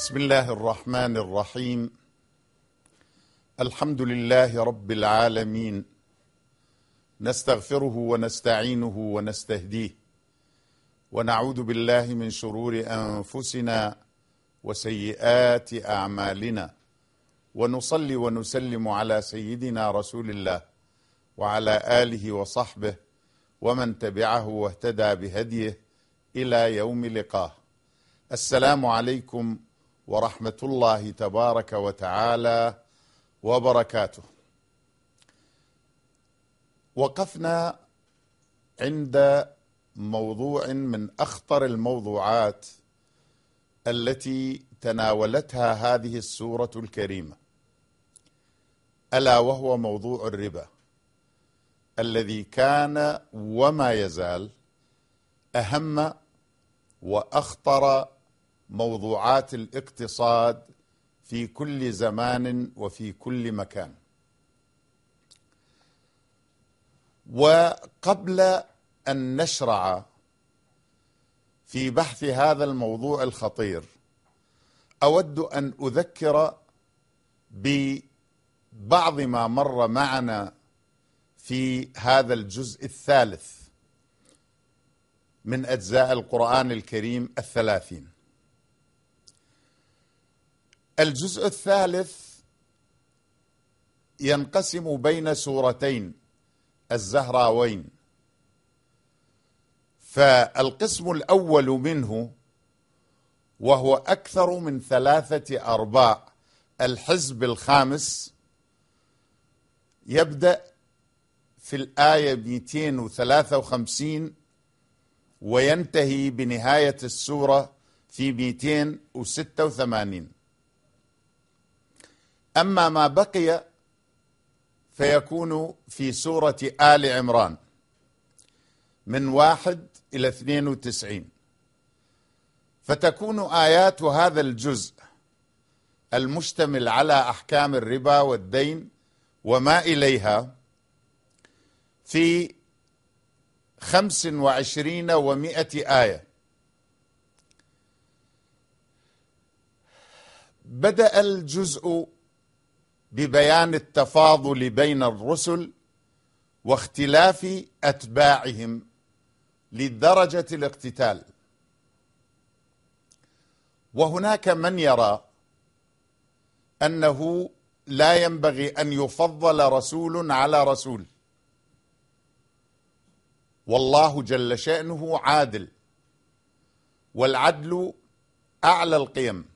بسم الله الرحمن الرحيم. الحمد لله رب العالمين، نستغفره ونستعينه ونستهديه، ونعوذ بالله من شرور أنفسنا وسيئات أعمالنا، ونصلي ونسلم على سيدنا رسول الله وعلى آله وصحبه ومن تبعه واهتدى بهديه إلى يوم لقاه. السلام عليكم ورحمة الله تبارك وتعالى وبركاته. وقفنا عند موضوع من أخطر الموضوعات التي تناولتها هذه السورة الكريمة، ألا وهو موضوع الربا، الذي كان وما يزال أهم وأخطر موضوعات الاقتصاد في كل زمان وفي كل مكان. وقبل أن نشرع في بحث هذا الموضوع الخطير، أود أن أذكر ببعض ما مر معنا في هذا الجزء الثالث من أجزاء القرآن الكريم 30. الجزء الثالث ينقسم بين سورتين الزهراوين، فالقسم الأول منه وهو أكثر من 3/4 الحزب الخامس يبدأ في الآية 253 وينتهي بنهاية السورة في 286. أما ما بقي فيكون في سورة آل عمران من 1 إلى 92، فتكون آيات هذا الجزء المشتمل على أحكام الربا والدين وما إليها في 25 و100 آية. بدأ الجزء ببيان التفاضل بين الرسل واختلاف أتباعهم لدرجة الاقتتال، وهناك من يرى أنه لا ينبغي أن يفضل رسول على رسول، والله جل شأنه عادل، والعدل أعلى القيم،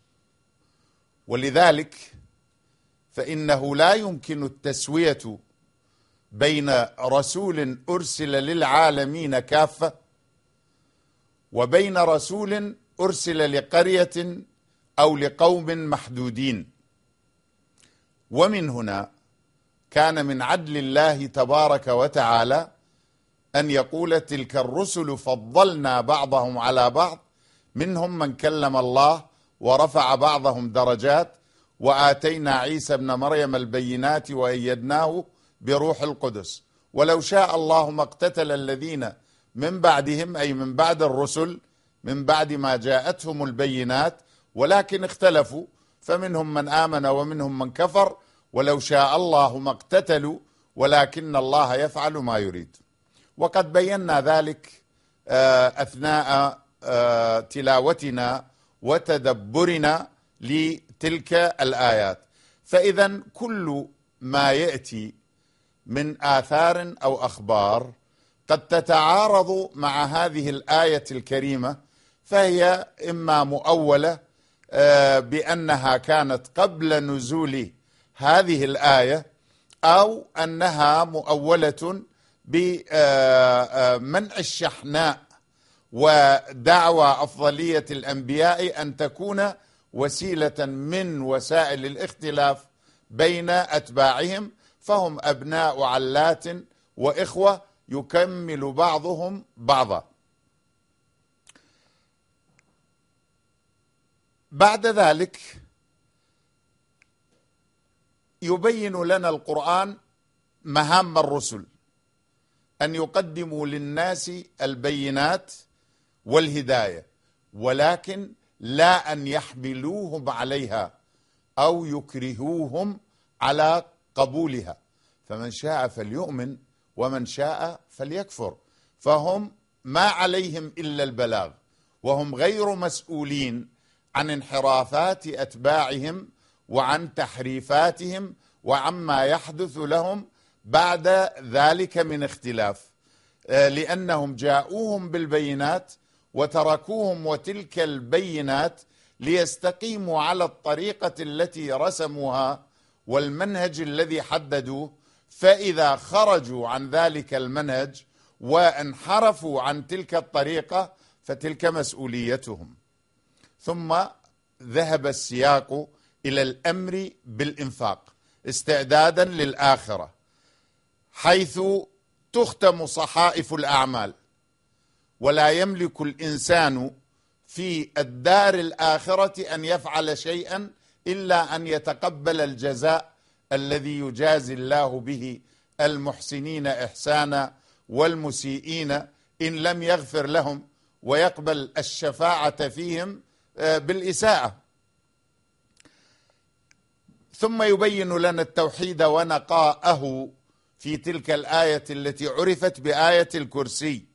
ولذلك فإنه لا يمكن التسوية بين رسول أرسل للعالمين كافة وبين رسول أرسل لقرية أو لقوم محدودين. ومن هنا كان من عدل الله تبارك وتعالى أن يقول: تلك الرسل فضلنا بعضهم على بعض، منهم من كلم الله ورفع بعضهم درجات، وآتينا عيسى ابن مريم البينات وأيدناه بروح القدس، ولو شاء الله ما اقتتل الذين من بعدهم، أي من بعد الرسل، من بعد ما جاءتهم البينات، ولكن اختلفوا، فمنهم من آمن ومنهم من كفر، ولو شاء الله ما اقتتلوا ولكن الله يفعل ما يريد. وقد بينا ذلك أثناء تلاوتنا وتدبرنا لتلك الآيات. فإذا كل ما يأتي من آثار أو أخبار قد تتعارض مع هذه الآية الكريمة، فهي إما مؤولة بأنها كانت قبل نزول هذه الآية، أو أنها مؤولة بمنع الشحناء ودعوى أفضلية الأنبياء أن تكون وسيلة من وسائل الاختلاف بين أتباعهم، فهم أبناء علات وإخوة يكمل بعضهم بعضا. بعد ذلك يبين لنا القرآن مهام الرسل، أن يقدموا للناس البينات والهداية، ولكن لا أن يحملوهم عليها أو يكرهوهم على قبولها، فمن شاء فليؤمن ومن شاء فليكفر، فهم ما عليهم إلا البلاغ، وهم غير مسؤولين عن انحرافات أتباعهم وعن تحريفاتهم وعما يحدث لهم بعد ذلك من اختلاف، لأنهم جاءوهم بالبينات وتركوهم وتلك البينات ليستقيموا على الطريقة التي رسموها والمنهج الذي حددوه، فإذا خرجوا عن ذلك المنهج وانحرفوا عن تلك الطريقة فتلك مسؤوليتهم. ثم ذهب السياق إلى الأمر بالإنفاق استعدادا للآخرة، حيث تختم صحائف الأعمال، ولا يملك الإنسان في الدار الآخرة أن يفعل شيئا إلا أن يتقبل الجزاء الذي يجازي الله به المحسنين إحسانا والمسيئين إن لم يغفر لهم ويقبل الشفاعة فيهم بالإساءة. ثم يبين لنا التوحيد ونقاءه في تلك الآية التي عرفت بآية الكرسي،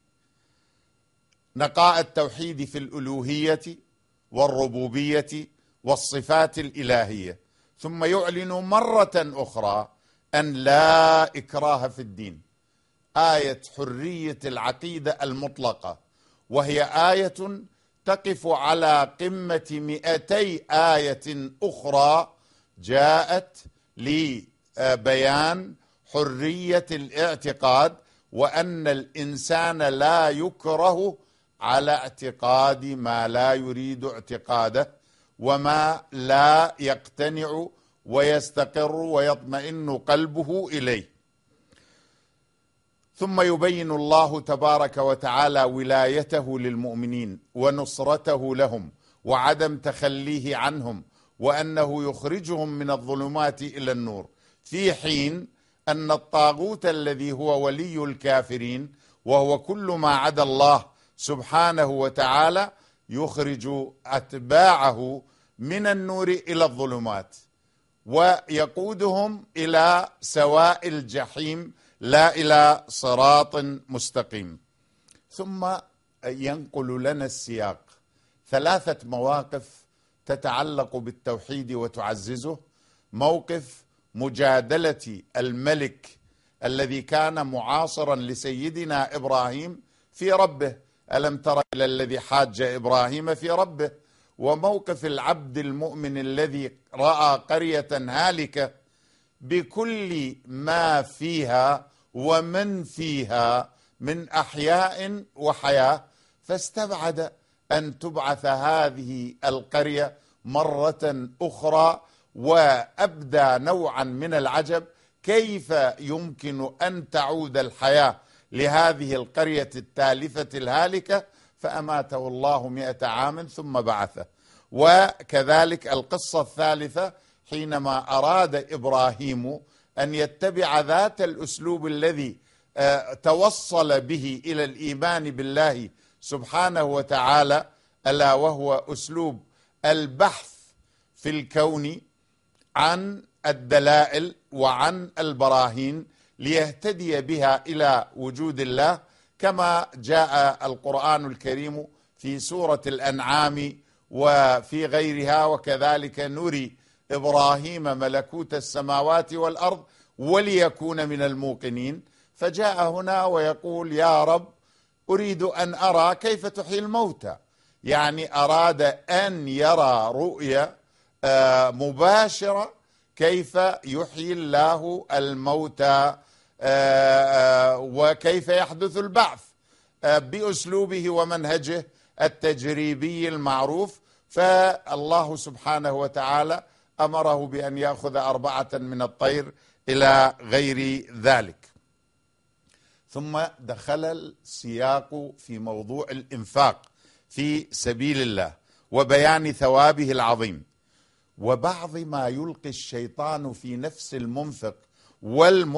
نقاء التوحيد في الألوهية والربوبية والصفات الإلهية، ثم يعلن مرة أخرى أن لا إكراه في الدين، آية حرية العقيدة المطلقة، وهي آية تقف على قمة 200 آية أخرى جاءت لبيان حرية الاعتقاد، وأن الإنسان لا يكره على اعتقاد ما لا يريد اعتقاده وما لا يقتنع ويستقر ويطمئن قلبه إليه. ثم يبين الله تبارك وتعالى ولايته للمؤمنين ونصرته لهم وعدم تخليه عنهم، وأنه يخرجهم من الظلمات إلى النور، في حين أن الطاغوت الذي هو ولي الكافرين وهو كل ما عدا الله سبحانه وتعالى يخرج أتباعه من النور إلى الظلمات ويقودهم إلى سواء الجحيم لا إلى صراط مستقيم. ثم ينقل لنا السياق 3 مواقف تتعلق بالتوحيد وتعززه. موقف مجادلة الملك الذي كان معاصرا لسيدنا إبراهيم في ربه، ألم تر إلى الذي حاج إبراهيم في ربه. وموقف العبد المؤمن الذي رأى قرية هالكة بكل ما فيها ومن فيها من أحياء وحياة، فاستبعد أن تبعث هذه القرية مرة أخرى، وأبدى نوعا من العجب كيف يمكن أن تعود الحياة لهذه القرية التالفة الهالكة، فأماته الله 100 عام ثم بعثه. وكذلك القصة الثالثة حينما أراد إبراهيم أن يتبع ذات الأسلوب الذي توصل به إلى الإيمان بالله سبحانه وتعالى، ألا وهو أسلوب البحث في الكون عن الدلائل وعن البراهين ليهتدي بها إلى وجود الله، كما جاء القرآن الكريم في سورة الأنعام وفي غيرها: وكذلك نري إبراهيم ملكوت السماوات والأرض وليكون من الموقنين. فجاء هنا ويقول: يا رب أريد أن أرى كيف تحيي الموتى، يعني أراد أن يرى رؤية مباشرة كيف يحيي الله الموتى وكيف يحدث البعث بأسلوبه ومنهجه التجريبي المعروف. فالله سبحانه وتعالى أمره بأن يأخذ 4 من الطير إلى غير ذلك. ثم دخل السياق في موضوع الإنفاق في سبيل الله وبيان ثوابه العظيم، وبعض ما يلقي الشيطان في نفس المنفق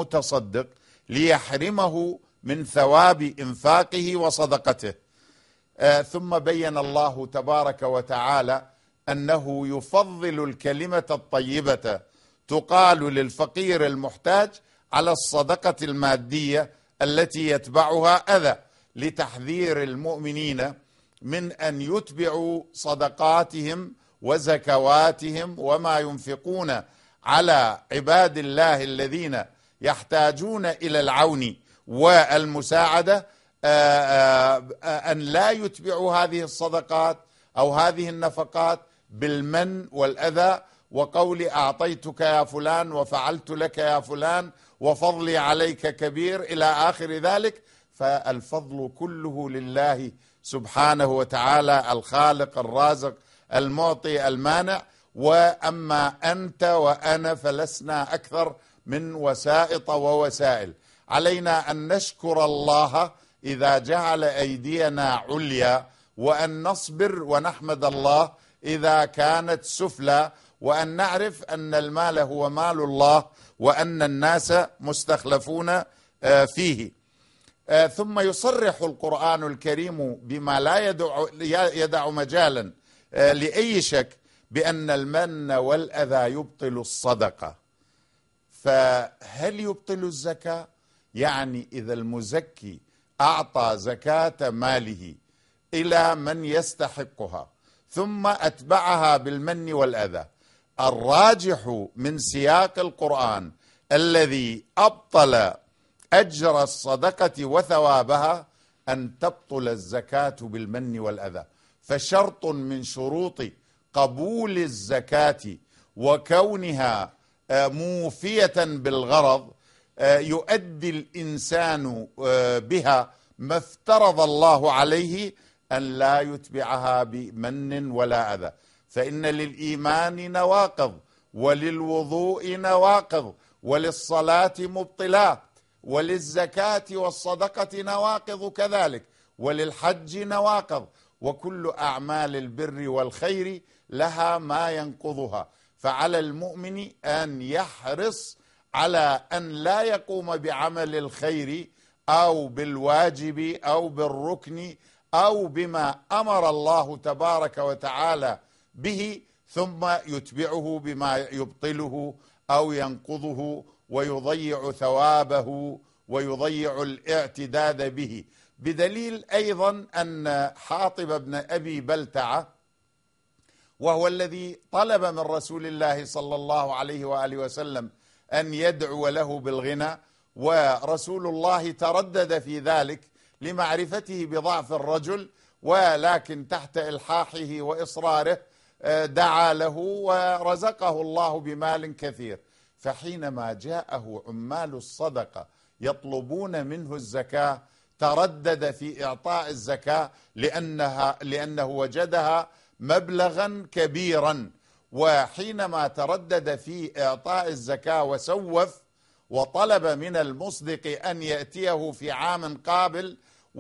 والمتصدق ليحرمه من ثواب إنفاقه وصدقته. ثم بين الله تبارك وتعالى أنه يفضل الكلمة الطيبة تقال للفقير المحتاج على الصدقة المادية التي يتبعها أذى، لتحذير المؤمنين من أن يتبعوا صدقاتهم وزكواتهم وما ينفقون على عباد الله الذين يحتاجون إلى العون والمساعدة، أن لا يتبعوا هذه الصدقات أو هذه النفقات بالمن والأذى، وقول أعطيتك يا فلان وفعلت لك يا فلان وفضلي عليك كبير إلى آخر ذلك. فالفضل كله لله سبحانه وتعالى، الخالق الرازق المعطي المانع. وأما أنت وأنا فلسنا أكثر من وسائط ووسائل. علينا أن نشكر الله إذا جعل أيدينا عليا، وأن نصبر ونحمد الله إذا كانت سفلى، وأن نعرف أن المال هو مال الله وأن الناس مستخلفون فيه. ثم يصرح القرآن الكريم بما لا يدع مجالا لأي شك بأن المن والأذى يبطل الصدقة. فهل يبطل الزكاة؟ يعني إذا المزكي أعطى زكاة ماله إلى من يستحقها ثم أتبعها بالمن والأذى، الراجح من سياق القرآن الذي أبطل أجر الصدقة وثوابها أن تبطل الزكاة بالمن والأذى. فشرط من شروط قبول الزكاة وكونها موفية بالغرض يؤدي الإنسان بها ما افترض الله عليه، أن لا يتبعها بمن ولا أذى. فإن للإيمان نواقض، وللوضوء نواقض، وللصلاة مبطلات، وللزكاة والصدقة نواقض كذلك، وللحج نواقض، وكل أعمال البر والخير لها ما ينقضها. فعلى المؤمن أن يحرص على أن لا يقوم بعمل الخير أو بالواجب أو بالركن أو بما أمر الله تبارك وتعالى به ثم يتبعه بما يبطله أو ينقضه ويضيع ثوابه ويضيع الاعتداد به. بدليل أيضا أن حاطب بن أبي بلتعة، وهو الذي طلب من رسول الله صلى الله عليه وآله وسلم أن يدعو له بالغنى، ورسول الله تردد في ذلك لمعرفته بضعف الرجل، ولكن تحت إلحاحه وإصراره دعا له ورزقه الله بمال كثير. فحينما جاءه عمال الصدقة يطلبون منه الزكاة تردد في إعطاء الزكاة لأنه وجدها مبلغا كبيرا. وحينما تردد في إعطاء الزكاة وسوف وطلب من المصدق أن يأتيه في عام قابل،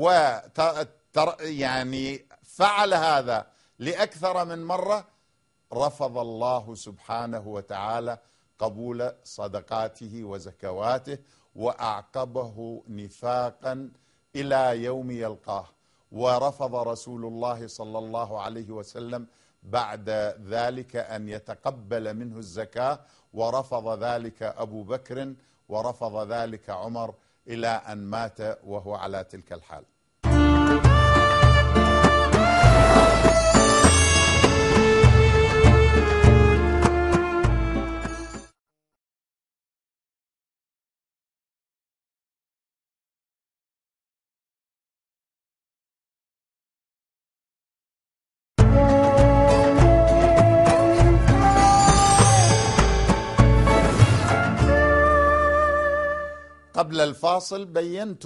يعني فعل هذا لأكثر من مرة، رفض الله سبحانه وتعالى قبول صدقاته وزكواته وأعقبه نفاقا إلى يوم يلقاه. ورفض رسول الله صلى الله عليه وسلم بعد ذلك أن يتقبل منه الزكاة، ورفض ذلك أبو بكر، ورفض ذلك عمر، إلى أن مات وهو على تلك الحال. قبل الفاصل بينت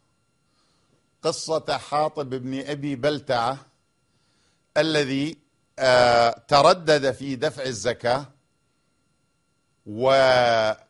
قصة حاطب بن أبي بلتعة الذي تردد في دفع الزكاة، وأعقبه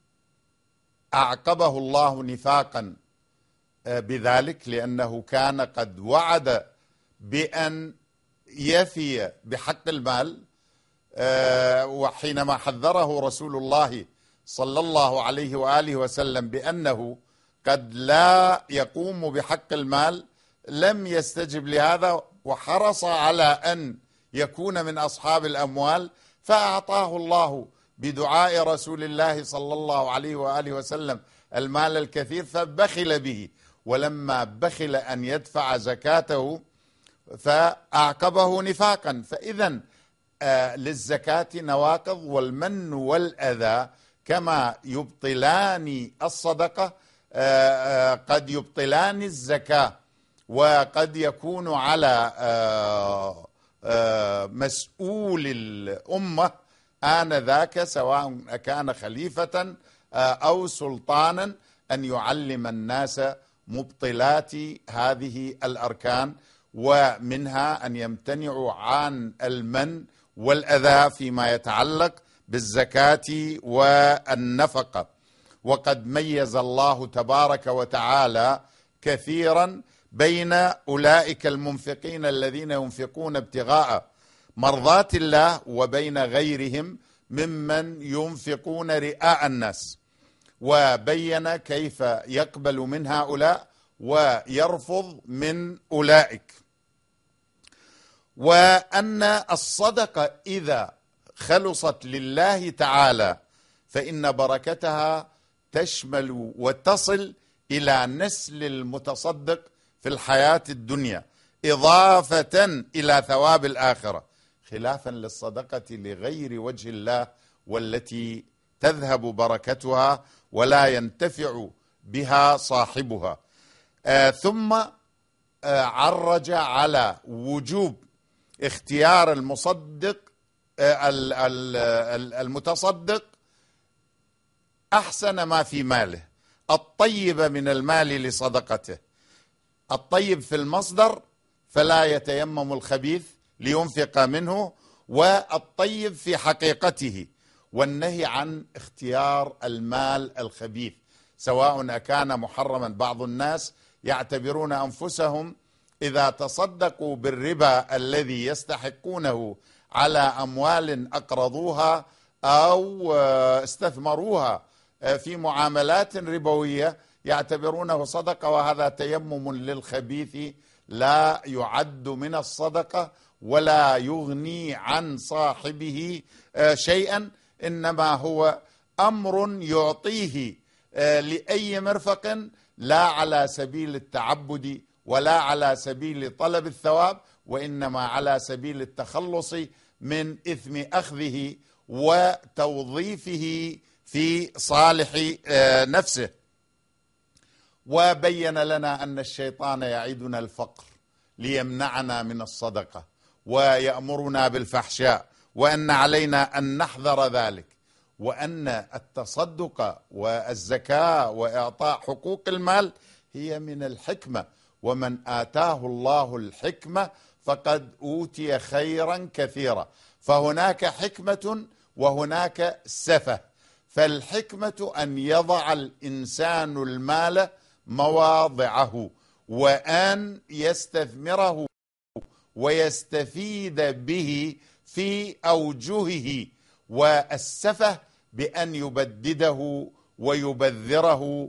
الله نفاقا بذلك، لأنه كان قد وعد بأن يفي بحق المال. وحينما حذره رسول الله صلى الله عليه وآله وسلم بأنه قد لا يقوم بحق المال، لم يستجب لهذا وحرص على أن يكون من أصحاب الأموال، فأعطاه الله بدعاء رسول الله صلى الله عليه وآله وسلم المال الكثير فبخل به، ولما بخل أن يدفع زكاته فأعقبه نفاقا. فإذا للزكاة نواقض، والمن والأذى كما يبطلان الصدقة قد يبطلان الزكاة، وقد يكون على مسؤول الأمة آنذاك سواء كان خليفة أو سلطانا أن يعلم الناس مبطلات هذه الأركان، ومنها أن يمتنعوا عن المن والأذى فيما يتعلق بالزكاة والنفقة. وقد ميز الله تبارك وتعالى كثيرا بين أولئك المنفقين الذين ينفقون ابتغاء مرضات الله وبين غيرهم ممن ينفقون رئاء الناس، وبين كيف يقبل من هؤلاء ويرفض من أولئك، وأن الصدقة إذا خلصت لله تعالى فإن بركتها تشمل وتصل إلى نسل المتصدق في الحياة الدنيا إضافة إلى ثواب الآخرة، خلافا للصدقة لغير وجه الله والتي تذهب بركتها ولا ينتفع بها صاحبها. ثم عرج على وجوب اختيار المتصدق أحسن ما في ماله، الطيب من المال لصدقته، الطيب في المصدر فلا يتيمم الخبيث لينفق منه، والطيب في حقيقته، والنهي عن اختيار المال الخبيث سواء كان محرما. بعض الناس يعتبرون أنفسهم إذا تصدقوا بالربا الذي يستحقونه على أموال أقرضوها أو استثمروها في معاملات ربوية يعتبرونه صدقة، وهذا تيمم للخبيث لا يعد من الصدقة ولا يغني عن صاحبه شيئا، إنما هو أمر يعطيه لأي مرفق لا على سبيل التعبد ولا على سبيل طلب الثواب، وإنما على سبيل التخلص من إثم أخذه وتوظيفه في صالح نفسه. وبين لنا أن الشيطان يعيدنا الفقر ليمنعنا من الصدقة ويأمرنا بالفحشاء، وأن علينا أن نحذر ذلك، وأن التصدق والزكاة وإعطاء حقوق المال هي من الحكمة، ومن آتاه الله الحكمة فقد أوتي خيرا كثيرا. فهناك حكمة وهناك سفة، فالحكمة أن يضع الإنسان المال مواضعه وأن يستثمره ويستفيد به في أوجهه، والسفة بأن يبدده ويبذره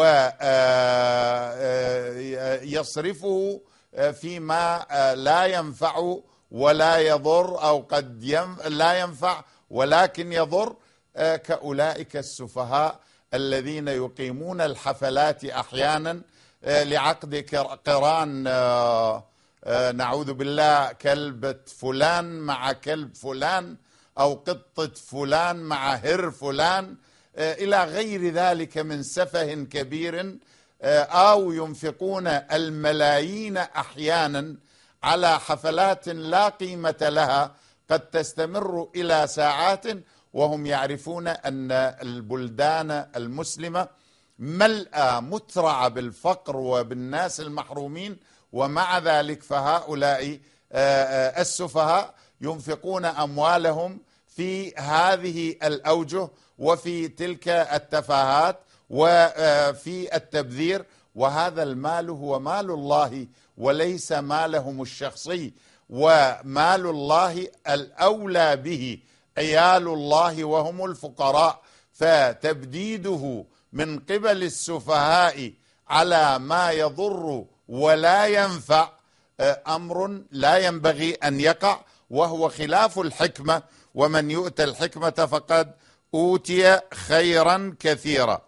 ويصرفه فيما لا ينفع ولا يضر، أو قد لا ينفع ولكن يضر، كأولئك السفهاء الذين يقيمون الحفلات أحيانا لعقد قران نعوذ بالله كلبة فلان مع كلب فلان، أو قطة فلان مع هر فلان، إلى غير ذلك من سفه كبير، أو ينفقون الملايين أحيانا على حفلات لا قيمة لها قد تستمر إلى ساعات، وهم يعرفون أن البلدان المسلمة ملأى مترعة بالفقر وبالناس المحرومين، ومع ذلك فهؤلاء السفهاء ينفقون أموالهم في هذه الأوجه وفي تلك التفاهات وفي التبذير، وهذا المال هو مال الله وليس مالهم الشخصي، ومال الله الأولى به عيال الله وهم الفقراء، فتبديده من قبل السفهاء على ما يضر ولا ينفع، أمر لا ينبغي أن يقع، وهو خلاف الحكمة. ومن يؤت الحكمة فقد أوتي خيرا كثيرا.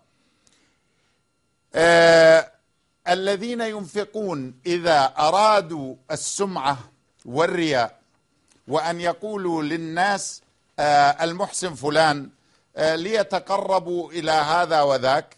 الذين ينفقون إذا أرادوا السمعة والرياء وأن يقولوا للناس المحسن فلان ليتقربوا إلى هذا وذاك،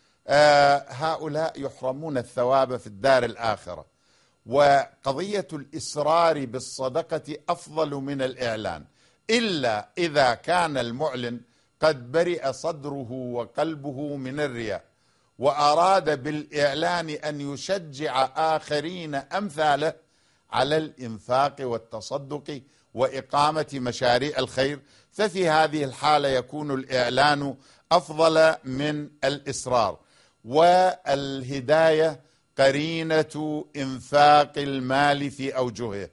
هؤلاء يحرمون الثواب في الدار الآخرة. وقضية الإسرار بالصدقة أفضل من الإعلان، إلا إذا كان المعلن قد برئ صدره وقلبه من الرياء، وأراد بالإعلان أن يشجع آخرين أمثاله على الإنفاق والتصدق وإقامة مشاريع الخير، ففي هذه الحالة يكون الإعلان أفضل من الإصرار. والهداية قرينة إنفاق المال في أوجهه.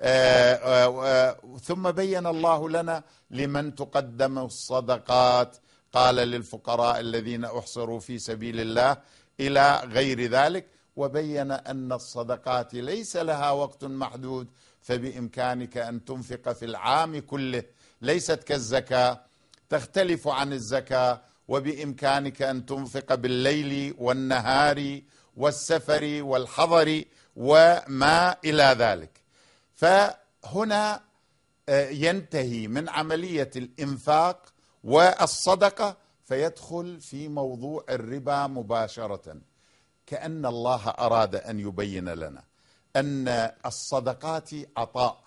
ثم بين الله لنا لمن تقدم الصدقات، قال للفقراء الذين أحصروا في سبيل الله إلى غير ذلك، وبين أن الصدقات ليس لها وقت محدود، فبإمكانك أن تنفق في العام كله، ليست كالزكاة تختلف عن الزكاة، وبإمكانك أن تنفق بالليل والنهار والسفر والحضر وما إلى ذلك. فهنا ينتهي من عملية الإنفاق والصدقة، فيدخل في موضوع الربا مباشرة، كأن الله أراد أن يبين لنا أن الصدقات عطاء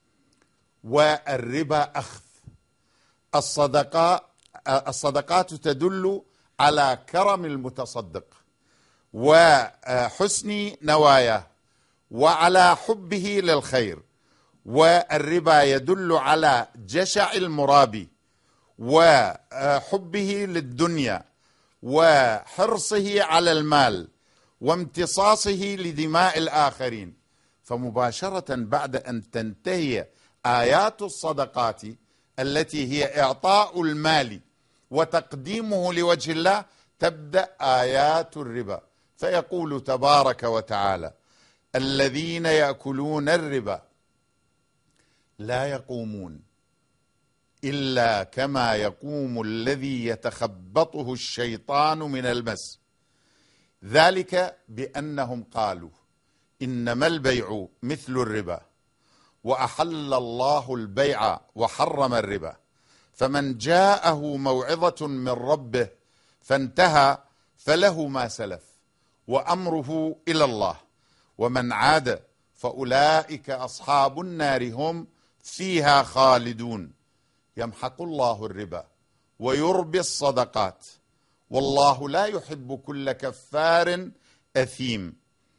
والربا أخذ. الصدقات تدل على كرم المتصدق وحسن نواياه وعلى حبه للخير، والربا يدل على جشع المرابي وحبه للدنيا وحرصه على المال وامتصاصه لدماء الآخرين. فمباشرة بعد أن تنتهي آيات الصدقات التي هي إعطاء المال وتقديمه لوجه الله، تبدأ آيات الربا، فيقول تبارك وتعالى: الذين يأكلون الربا لا يقومون إلا كما يقوم الذي يتخبطه الشيطان من المس، ذلك بأنهم قالوا إنما البيع مثل الربا وأحل الله البيع وحرم الربا، فمن جاءه موعظة من ربه فانتهى فله ما سلف وأمره إلى الله، ومن عاد فأولئك أصحاب النار هم فيها خالدون. يمحق الله الربا ويربي الصدقات، والله لا يحب كل كفار أثيم.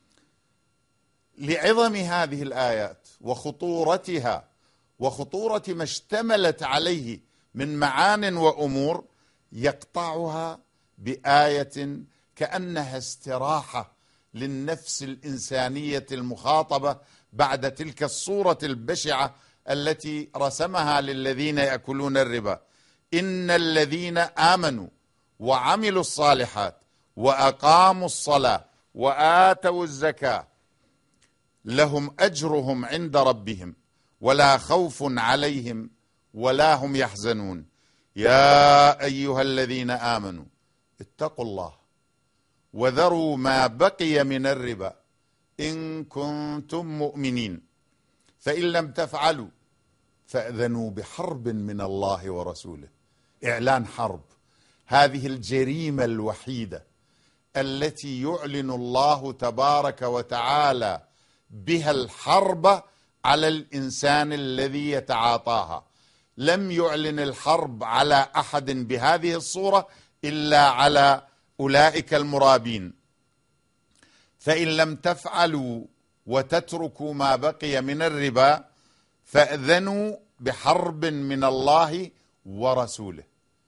لعظم هذه الآيات وخطورتها وخطورة ما اشتملت عليه من معان وأمور، يقطعها بآية كأنها استراحة للنفس الإنسانية المخاطبة بعد تلك الصورة البشعة التي رسمها للذين يأكلون الربا: إن الذين آمنوا وعملوا الصالحات وأقاموا الصلاة وآتوا الزكاة لهم أجرهم عند ربهم ولا خوف عليهم ولا هم يحزنون. يا أيها الذين آمنوا اتقوا الله وذروا ما بقي من الربا إن كنتم مؤمنين، فإن لم تفعلوا فأذنوا بحرب من الله ورسوله. إعلان حرب، هذه الجريمة الوحيدة التي يعلن الله تبارك وتعالى بها الحرب على الإنسان الذي يتعاطاها. لم يعلن الحرب على أحد بهذه الصورة إلا على أولئك المرابين. فإن لم تفعلوا وتتركوا ما بقي من الربا فأذنوا بحرب من الله ورسوله.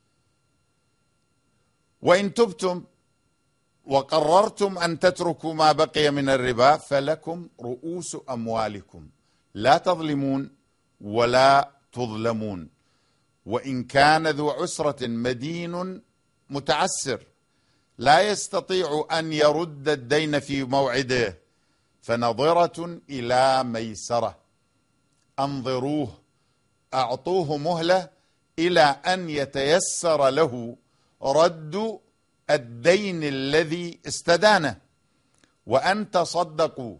وإن تبتم وقررتم أن تتركوا ما بقي من الربا فلكم رؤوس أموالكم لا تظلمون ولا تظلمون. وإن كان ذو عسرة مدين متعسر لا يستطيع أن يرد الدين في موعده فنظرة إلى ميسرة. أنظروه، أعطوه مهلة إلى أن يتيسر له رد الدين الذي استدانه، وأن تصدقوا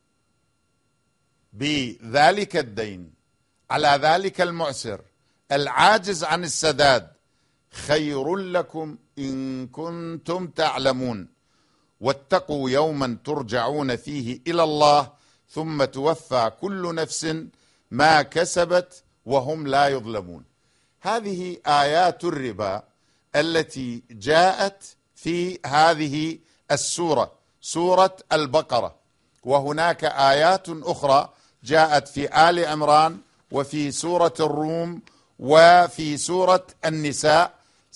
بذلك الدين على ذلك المعسر العاجز عن السداد خير لكم إن كنتم تعلمون. واتقوا يوما ترجعون فيه إلى الله ثم توفى كل نفس ما كسبت وهم لا يظلمون. هذه آيات الربا التي جاءت في هذه السورة، سورة البقرة. وهناك آيات أخرى جاءت في آل عمران وفي سورة الروم وفي سورة النساء،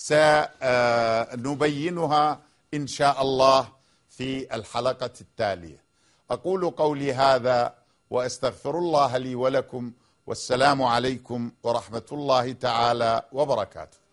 سنبينها إن شاء الله في الحلقة التالية. أقول قولي هذا وأستغفر الله لي ولكم، والسلام عليكم ورحمة الله تعالى وبركاته.